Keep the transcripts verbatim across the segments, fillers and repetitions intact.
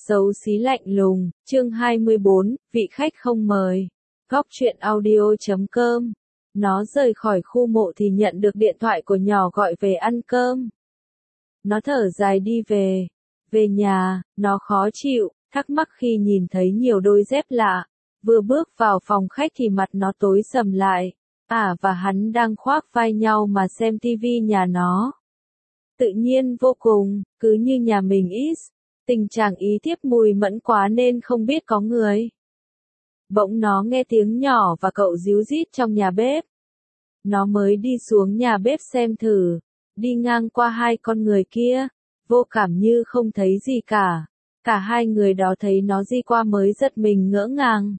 Xấu xí lạnh lùng, chương hai mươi bốn, vị khách không mời. Góc truyện audio chấm com. Nó rời khỏi khu mộ thì nhận được điện thoại của nhỏ gọi về ăn cơm. Nó thở dài đi về. Về nhà, nó khó chịu, thắc mắc khi nhìn thấy nhiều đôi dép lạ. Vừa bước vào phòng khách thì mặt nó tối sầm lại. Ả và hắn đang khoác vai nhau mà xem tivi nhà nó. Tự nhiên vô cùng, cứ như nhà mình ít. Tình trạng ý thiếp mùi mẫn quá nên không biết có người. Bỗng nó nghe tiếng nhỏ và cậu díu dít trong nhà bếp. Nó mới đi xuống nhà bếp xem thử. Đi ngang qua hai con người kia. Vô cảm như không thấy gì cả. Cả hai người đó thấy nó đi qua mới giật mình ngỡ ngàng.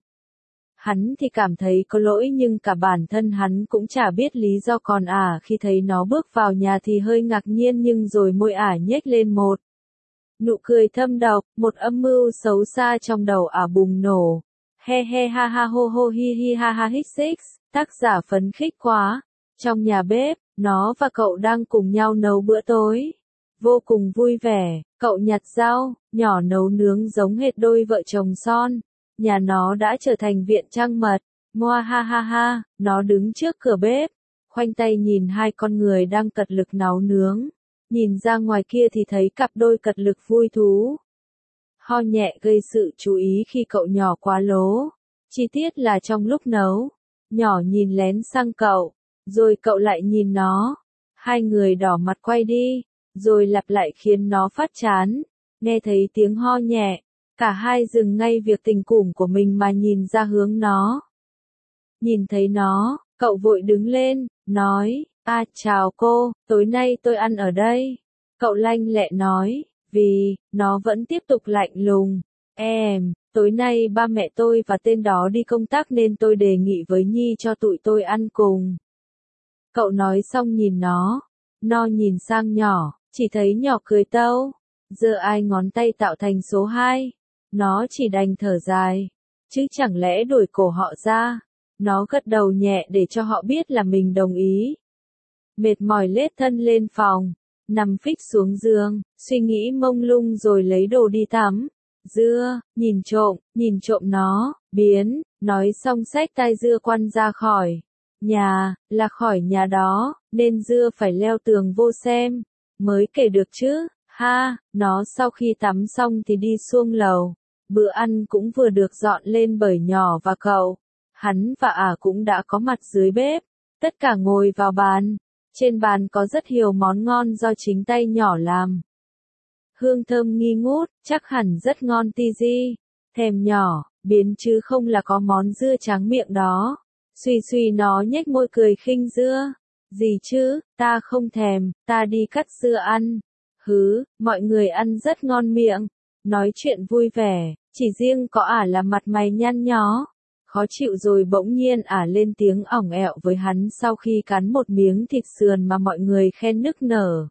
Hắn thì cảm thấy có lỗi nhưng cả bản thân hắn cũng chả biết lý do, còn Ả khi thấy nó bước vào nhà thì hơi ngạc nhiên nhưng rồi môi Ả nhếch lên một nụ cười thâm độc, một âm mưu xấu xa trong đầu Ả bùng nổ. He he ha ha ho ho hi hi ha ha hích six, tác giả phấn khích quá. Trong nhà bếp, nó và cậu đang cùng nhau nấu bữa tối. Vô cùng vui vẻ, cậu nhặt rau, nhỏ nấu nướng giống hệt đôi vợ chồng son. Nhà nó đã trở thành viện trăng mật. Moa ha ha ha, nó đứng trước cửa bếp, khoanh tay nhìn hai con người đang cật lực nấu nướng. Nhìn ra ngoài kia thì thấy cặp đôi cật lực vui thú. Ho nhẹ gây sự chú ý khi cậu nhỏ quá lố. Chi tiết là trong lúc nấu, nhỏ nhìn lén sang cậu, rồi cậu lại nhìn nó. Hai người đỏ mặt quay đi, rồi lặp lại khiến nó phát chán. Nghe thấy tiếng ho nhẹ, cả hai dừng ngay việc tình củng của mình mà nhìn ra hướng nó. Nhìn thấy nó, cậu vội đứng lên, nói, à chào cô, tối nay tôi ăn ở đây. Cậu lanh lẹ nói, vì, nó vẫn tiếp tục lạnh lùng. Em, tối nay ba mẹ tôi và tên đó đi công tác nên tôi đề nghị với Nhi cho tụi tôi ăn cùng. Cậu nói xong nhìn nó, nó nhìn sang nhỏ, chỉ thấy nhỏ cười tâu. Giờ ai ngón tay tạo thành số hai. Nó chỉ đành thở dài, chứ chẳng lẽ đuổi cổ họ ra. Nó gật đầu nhẹ để cho họ biết là mình đồng ý. Mệt mỏi lết thân lên phòng, nằm phích xuống giường, suy nghĩ mông lung rồi lấy đồ đi tắm. Dưa, nhìn trộm, nhìn trộm nó, biến, nói xong xách tai Dưa quăn ra khỏi nhà, là khỏi nhà đó, nên Dưa phải leo tường vô xem, mới kể được chứ. Ha, nó sau khi tắm xong thì đi xuống lầu. Bữa ăn cũng vừa được dọn lên bởi nhỏ và cậu. Hắn và Ả cũng đã có mặt dưới bếp. Tất cả ngồi vào bàn. Trên bàn có rất nhiều món ngon do chính tay nhỏ làm. Hương thơm nghi ngút, chắc hẳn rất ngon ti di. Thèm nhỏ, biến chứ không là có món dưa tráng miệng đó. Suy suy nó nhếch môi cười khinh Dưa. Gì chứ, ta không thèm, ta đi cắt dưa ăn. Hứ, mọi người ăn rất ngon miệng. Nói chuyện vui vẻ, chỉ riêng có Ả là mặt mày nhăn nhó. Khó chịu rồi bỗng nhiên Ả lên tiếng ỏng ẹo với hắn sau khi cắn một miếng thịt sườn mà mọi người khen nức nở.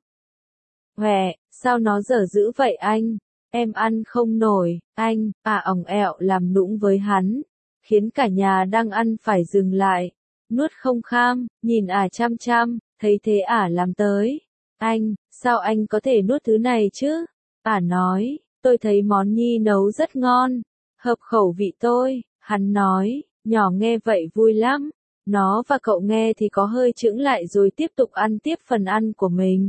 Hòe, sao nó dở dữ vậy anh? Em ăn không nổi, anh, Ả ỏng ẹo làm nũng với hắn. Khiến cả nhà đang ăn phải dừng lại. Nuốt không kham, nhìn Ả chăm chăm, thấy thế Ả làm tới. Anh, sao anh có thể nuốt thứ này chứ? Ả nói, tôi thấy món Nhi nấu rất ngon, hợp khẩu vị tôi. Hắn nói, nhỏ nghe vậy vui lắm. Nó và cậu nghe thì có hơi chững lại rồi tiếp tục ăn tiếp phần ăn của mình.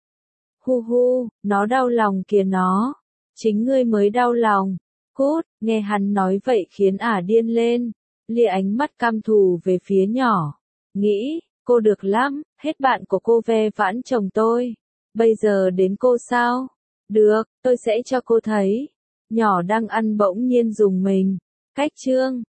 Hu hu, nó đau lòng kìa nó. Chính ngươi mới đau lòng. Cút, nghe hắn nói vậy khiến Ả điên lên. Lia ánh mắt căm thù về phía nhỏ. Nghĩ, cô được lắm, hết bạn của cô ve vãn chồng tôi. Bây giờ đến cô sao? Được, tôi sẽ cho cô thấy. Nhỏ đang ăn bỗng nhiên dùng mình. Cách chương,